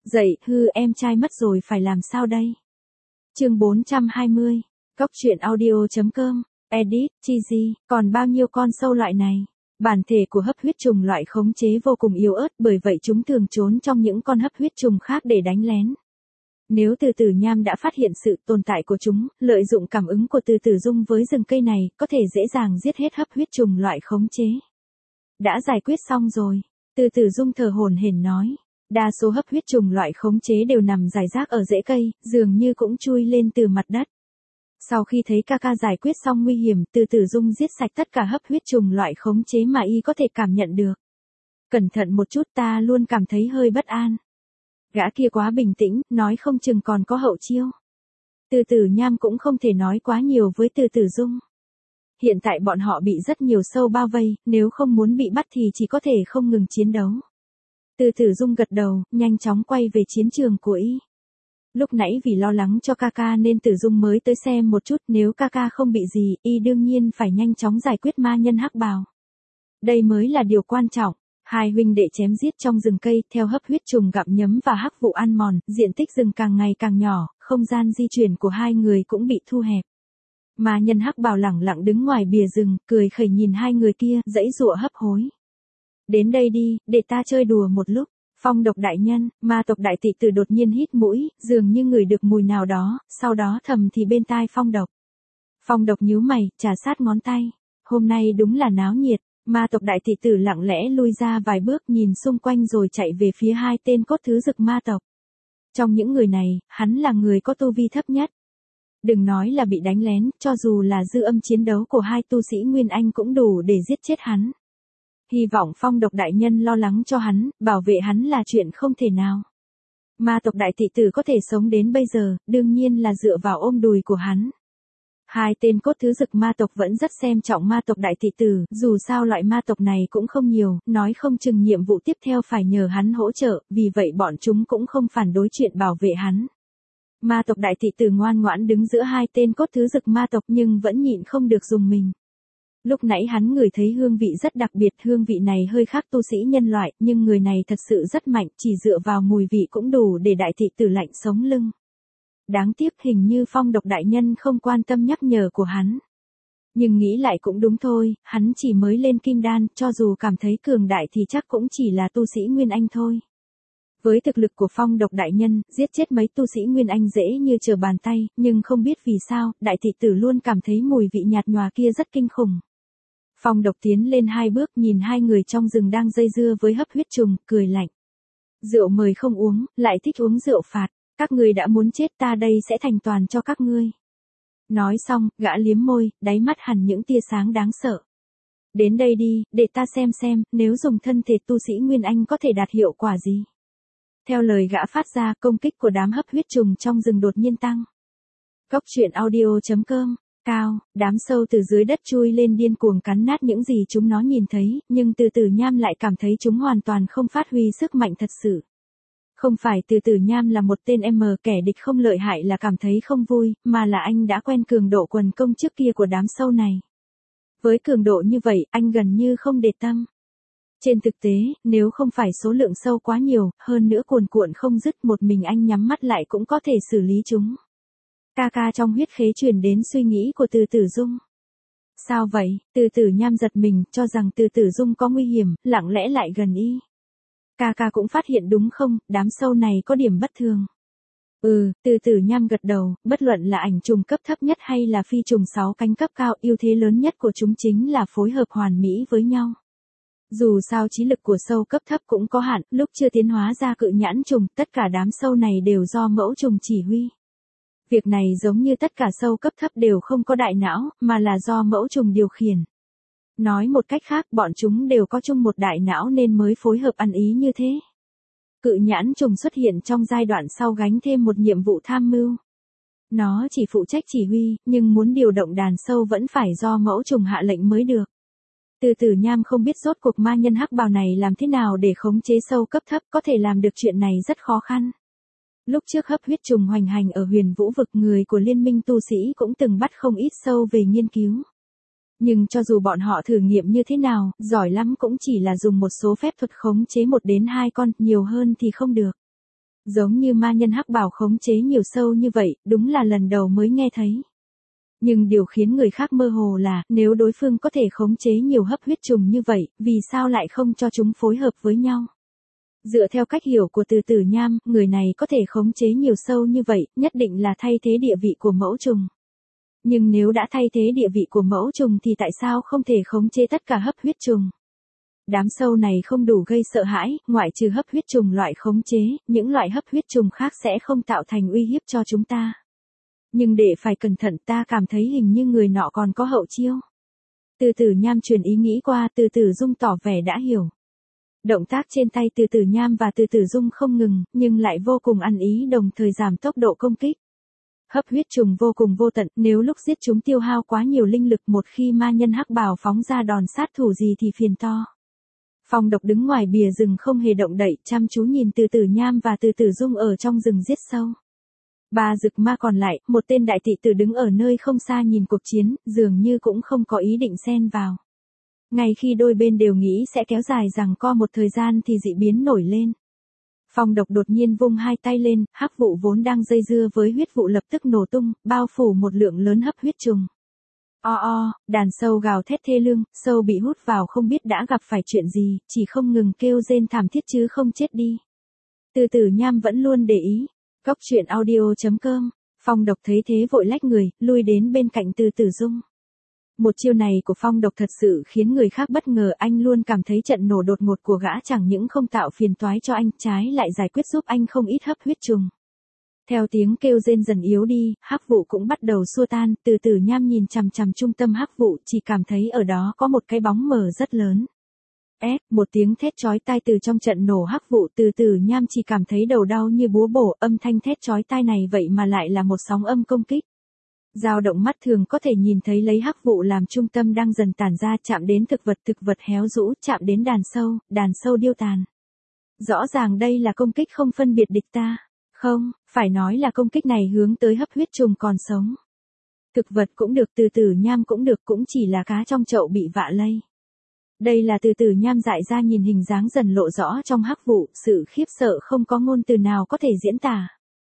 Dậy, em trai mất rồi phải làm sao đây? Chương 420, Góc truyện audio.com, edit, cheesy, còn bao nhiêu con sâu loại này? Bản thể của hấp huyết trùng loại khống chế vô cùng yếu ớt, bởi vậy chúng thường trốn trong những con hấp huyết trùng khác để đánh lén. Nếu Từ Tử Nham đã phát hiện sự tồn tại của chúng, lợi dụng cảm ứng của Từ Tử Dung với rừng cây này, có thể dễ dàng giết hết hấp huyết trùng loại khống chế. Đã giải quyết xong rồi, Từ Tử Dung thở hổn hển nói. Đa số hấp huyết trùng loại khống chế đều nằm rải rác ở rễ cây, dường như cũng chui lên từ mặt đất. Sau khi thấy ca giải quyết xong nguy hiểm, Từ Tử Dung giết sạch tất cả hấp huyết trùng loại khống chế mà y có thể cảm nhận được. Cẩn thận một chút, ta luôn cảm thấy hơi bất an. Gã kia quá bình tĩnh, nói không chừng còn có hậu chiêu. Từ Tử Nham cũng không thể nói quá nhiều với Từ Tử Dung. Hiện tại bọn họ bị rất nhiều sâu bao vây, nếu không muốn bị bắt thì chỉ có thể không ngừng chiến đấu. Từ Tử Dung gật đầu, nhanh chóng quay về chiến trường của y. Lúc nãy vì lo lắng cho ca nên Tử Dung mới tới xem một chút, nếu ca không bị gì, y đương nhiên phải nhanh chóng giải quyết ma nhân hắc bào. Đây mới là điều quan trọng. Hai huynh đệ chém giết trong rừng cây, theo hấp huyết trùng gặm nhấm và hắc vụ ăn mòn, diện tích rừng càng ngày càng nhỏ, không gian di chuyển của hai người cũng bị thu hẹp. Ma nhân hắc bào lẳng lặng đứng ngoài bìa rừng, cười khẩy nhìn hai người kia, giãy giụa hấp hối. Đến đây đi, để ta chơi đùa một lúc. Phong Độc đại nhân, ma tộc đại tỷ tử đột nhiên hít mũi, dường như ngửi được mùi nào đó, sau đó thầm thì bên tai Phong Độc. Phong Độc nhíu mày, chà sát ngón tay. Hôm nay đúng là náo nhiệt. Ma tộc đại tỷ tử lặng lẽ lui ra vài bước, nhìn xung quanh rồi chạy về phía hai tên cốt thứ dực ma tộc. Trong những người này, hắn là người có tu vi thấp nhất. Đừng nói là bị đánh lén, cho dù là dư âm chiến đấu của hai tu sĩ Nguyên Anh cũng đủ để giết chết hắn. Hy vọng Phong Độc đại nhân lo lắng cho hắn, bảo vệ hắn là chuyện không thể nào. Ma tộc đại tỷ tử có thể sống đến bây giờ, đương nhiên là dựa vào ôm đùi của hắn. Hai tên cốt thứ dực ma tộc vẫn rất xem trọng ma tộc đại tỷ tử, dù sao loại ma tộc này cũng không nhiều, nói không chừng nhiệm vụ tiếp theo phải nhờ hắn hỗ trợ, vì vậy bọn chúng cũng không phản đối chuyện bảo vệ hắn. Ma tộc đại tỷ tử ngoan ngoãn đứng giữa hai tên cốt thứ dực ma tộc nhưng vẫn nhịn không được dùng mình. Lúc nãy hắn ngửi thấy hương vị rất đặc biệt, hương vị này hơi khác tu sĩ nhân loại, nhưng người này thật sự rất mạnh, chỉ dựa vào mùi vị cũng đủ để đại tỷ tử lạnh sống lưng. Đáng tiếc hình như Phong Độc đại nhân không quan tâm nhắc nhở của hắn. Nhưng nghĩ lại cũng đúng thôi, hắn chỉ mới lên kim đan, cho dù cảm thấy cường đại thì chắc cũng chỉ là tu sĩ Nguyên Anh thôi. Với thực lực của Phong Độc đại nhân, giết chết mấy tu sĩ Nguyên Anh dễ như trở bàn tay, nhưng không biết vì sao, đại tỷ tử luôn cảm thấy mùi vị nhạt nhòa kia rất kinh khủng. Phong Độc tiến lên hai bước, nhìn hai người trong rừng đang dây dưa với hấp huyết trùng, cười lạnh. Rượu mời không uống, lại thích uống rượu phạt. Các ngươi đã muốn chết, ta đây sẽ thành toàn cho các ngươi. Nói xong, gã liếm môi, đáy mắt hằn những tia sáng đáng sợ. Đến đây đi, để ta xem, nếu dùng thân thể tu sĩ Nguyên Anh có thể đạt hiệu quả gì. Theo lời gã phát ra, công kích của đám hấp huyết trùng trong rừng đột nhiên tăng. Góc truyện audio.com, cao, đám sâu từ dưới đất chui lên điên cuồng cắn nát những gì chúng nó nhìn thấy, nhưng Từ Tử Nham lại cảm thấy chúng hoàn toàn không phát huy sức mạnh thật sự. Không phải Từ Tử Nham là một tên kẻ địch không lợi hại là cảm thấy không vui, mà là anh đã quen cường độ quần công trước kia của đám sâu này. Với cường độ như vậy, anh gần như không để tâm. Trên thực tế, nếu không phải số lượng sâu quá nhiều, hơn nữa cuồn cuộn không dứt, một mình anh nhắm mắt lại cũng có thể xử lý chúng. Ca trong huyết khế truyền đến suy nghĩ của Từ Tử Dung. Sao vậy? Từ Tử Nham giật mình, cho rằng Từ Tử Dung có nguy hiểm, lặng lẽ lại gần y. Ca cũng phát hiện đúng không, đám sâu này có điểm bất thường. Từ Tử Nham gật đầu, bất luận là ảnh trùng cấp thấp nhất hay là phi trùng 6 cánh cấp cao, ưu thế lớn nhất của chúng chính là phối hợp hoàn mỹ với nhau. Dù sao trí lực của sâu cấp thấp cũng có hạn, lúc chưa tiến hóa ra cự nhãn trùng, tất cả đám sâu này đều do mẫu trùng chỉ huy. Việc này giống như tất cả sâu cấp thấp đều không có đại não, mà là do mẫu trùng điều khiển. Nói một cách khác, bọn chúng đều có chung một đại não nên mới phối hợp ăn ý như thế. Cự nhãn trùng xuất hiện trong giai đoạn sau gánh thêm một nhiệm vụ tham mưu. Nó chỉ phụ trách chỉ huy, nhưng muốn điều động đàn sâu vẫn phải do mẫu trùng hạ lệnh mới được. Từ Tử Nham không biết rốt cuộc ma nhân hắc bào này làm thế nào để khống chế sâu cấp thấp, có thể làm được chuyện này rất khó khăn. Lúc trước hấp huyết trùng hoành hành ở Huyền Vũ vực, người của liên minh tu sĩ cũng từng bắt không ít sâu về nghiên cứu. Nhưng cho dù bọn họ thử nghiệm như thế nào, giỏi lắm cũng chỉ là dùng một số phép thuật khống chế 1 đến 2 con, nhiều hơn thì không được. Giống như ma nhân hắc bào khống chế nhiều sâu như vậy, đúng là lần đầu mới nghe thấy. Nhưng điều khiến người khác mơ hồ là, nếu đối phương có thể khống chế nhiều hấp huyết trùng như vậy, vì sao lại không cho chúng phối hợp với nhau? Dựa theo cách hiểu của Từ Tử Nham, người này có thể khống chế nhiều sâu như vậy, nhất định là thay thế địa vị của mẫu trùng. Nhưng nếu đã thay thế địa vị của mẫu trùng thì tại sao không thể khống chế tất cả hấp huyết trùng? Đám sâu này không đủ gây sợ hãi, ngoại trừ hấp huyết trùng loại khống chế, những loại hấp huyết trùng khác sẽ không tạo thành uy hiếp cho chúng ta. Nhưng để phải cẩn thận, ta cảm thấy hình như người nọ còn có hậu chiêu. Từ Tử Nham truyền ý nghĩ qua, Từ Tử Dung tỏ vẻ đã hiểu. Động tác trên tay Từ Tử Nham và Từ Tử Dung không ngừng, nhưng lại vô cùng ăn ý, đồng thời giảm tốc độ công kích. Hấp huyết trùng vô cùng vô tận, nếu lúc giết chúng tiêu hao quá nhiều linh lực, một khi ma nhân hắc bào phóng ra đòn sát thủ gì thì phiền to. Phong Độc đứng ngoài bìa rừng không hề động đậy, chăm chú nhìn Từ Tử Nham và Từ Tử Dung ở trong rừng giết sâu. Ba dực ma còn lại, một tên đại tỵ tử đứng ở nơi không xa nhìn cuộc chiến, dường như cũng không có ý định xen vào. Ngay khi đôi bên đều nghĩ sẽ kéo dài giằng co một thời gian thì dị biến nổi lên. Phong Độc đột nhiên vung hai tay lên, hắc vụ vốn đang dây dưa với huyết vụ lập tức nổ tung, bao phủ một lượng lớn hấp huyết trùng. Đàn sâu gào thét thê lương, sâu bị hút vào không biết đã gặp phải chuyện gì, chỉ không ngừng kêu rên thảm thiết chứ không chết đi. Từ Tử Nham vẫn luôn để ý. Cốc truyện audio.com, Phong Độc thấy thế vội lách người, lui đến bên cạnh Từ Tử Dung. Một chiêu này của Phong Độc thật sự khiến người khác bất ngờ, anh luôn cảm thấy trận nổ đột ngột của gã chẳng những không tạo phiền toái cho anh, trái lại giải quyết giúp anh không ít hấp huyết trùng. Theo tiếng kêu rên dần yếu đi, hắc vụ cũng bắt đầu xua tan, Từ Tử Nham nhìn chằm chằm trung tâm hắc vụ, chỉ cảm thấy ở đó có một cái bóng mờ rất lớn. Một tiếng thét chói tai từ trong trận nổ hắc vụ, Từ Tử Nham chỉ cảm thấy đầu đau như búa bổ, âm thanh thét chói tai này vậy mà lại là một sóng âm công kích. Dao động mắt thường có thể nhìn thấy lấy hắc vụ làm trung tâm đang dần tản ra, chạm đến thực vật héo rũ, chạm đến đàn sâu điêu tàn. Rõ ràng đây là công kích không phân biệt địch ta. Không, phải nói là công kích này hướng tới hấp huyết trùng còn sống. Thực vật cũng được, Từ Tử Nham cũng được, cũng chỉ là cá trong chậu bị vạ lây. Đây là Từ Tử Nham dại ra nhìn hình dáng dần lộ rõ trong hắc vụ, sự khiếp sợ không có ngôn từ nào có thể diễn tả.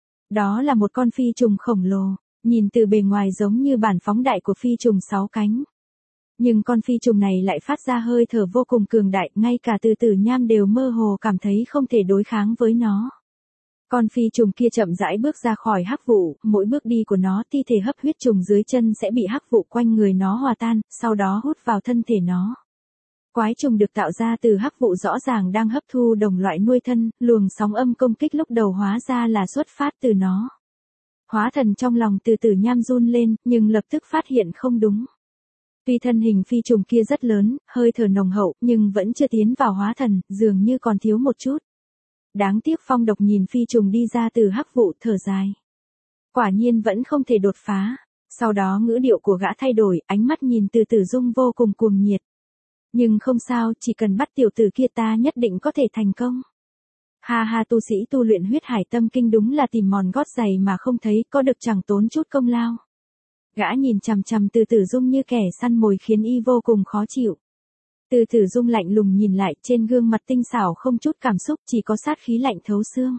Đó là một con phi trùng khổng lồ, nhìn từ bề ngoài giống như bản phóng đại của phi trùng 6 cánh. Nhưng con phi trùng này lại phát ra hơi thở vô cùng cường đại, ngay cả Từ Tử Nham đều mơ hồ cảm thấy không thể đối kháng với nó. Con phi trùng kia chậm rãi bước ra khỏi hắc vụ, mỗi bước đi của nó, thi thể hấp huyết trùng dưới chân sẽ bị hắc vụ quanh người nó hòa tan, sau đó hút vào thân thể nó. Quái trùng được tạo ra từ hắc vụ rõ ràng đang hấp thu đồng loại nuôi thân, luồng sóng âm công kích lúc đầu hóa ra là xuất phát từ nó. Hóa thần trong lòng Từ Tử Nham run lên, nhưng lập tức phát hiện không đúng. Tuy thân hình phi trùng kia rất lớn, hơi thở nồng hậu, nhưng vẫn chưa tiến vào hóa thần, dường như còn thiếu một chút. Đáng tiếc. Phong Độc nhìn phi trùng đi ra từ hắc vụ, thở dài. Quả nhiên vẫn không thể đột phá. Sau đó ngữ điệu của gã thay đổi, ánh mắt nhìn Từ Tử Dung vô cùng cuồng nhiệt. Nhưng không sao, chỉ cần bắt tiểu tử kia ta nhất định có thể thành công. Ha, tu sĩ tu luyện huyết hải tâm kinh đúng là tìm mòn gót giày mà không thấy, có được chẳng tốn chút công lao. Gã nhìn chằm chằm Từ Tử Dung như kẻ săn mồi khiến y vô cùng khó chịu. Từ Tử Dung lạnh lùng nhìn lại, trên gương mặt tinh xảo không chút cảm xúc, chỉ có sát khí lạnh thấu xương.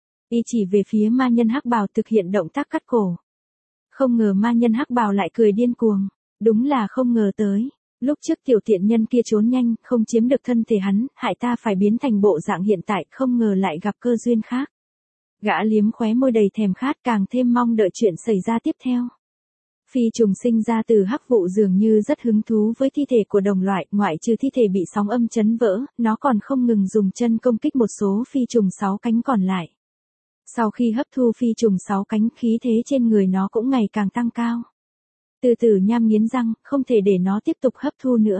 Y chỉ về phía ma nhân hắc bào thực hiện động tác cắt cổ. Không ngờ ma nhân hắc bào lại cười điên cuồng. Đúng là không ngờ tới. Lúc trước tiểu tiện nhân kia trốn nhanh, không chiếm được thân thể hắn, hại ta phải biến thành bộ dạng hiện tại, không ngờ lại gặp cơ duyên khác. Gã liếm khóe môi đầy thèm khát, càng thêm mong đợi chuyện xảy ra tiếp theo. Phi trùng sinh ra từ hắc vụ dường như rất hứng thú với thi thể của đồng loại, ngoại trừ thi thể bị sóng âm chấn vỡ, nó còn không ngừng dùng chân công kích một số phi trùng 6 cánh còn lại. Sau khi hấp thu phi trùng 6 cánh, khí thế trên người nó cũng ngày càng tăng cao. Từ Tử Nham nghiến răng, không thể để nó tiếp tục hấp thu nữa.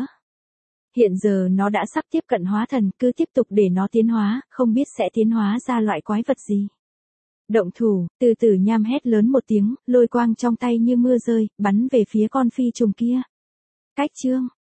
Hiện giờ nó đã sắp tiếp cận hóa thần, cứ tiếp tục để nó tiến hóa, không biết sẽ tiến hóa ra loại quái vật gì. Động thủ, Từ Tử Nham hét lớn một tiếng, lôi quang trong tay như mưa rơi, bắn về phía con phi trùng kia. Cách chương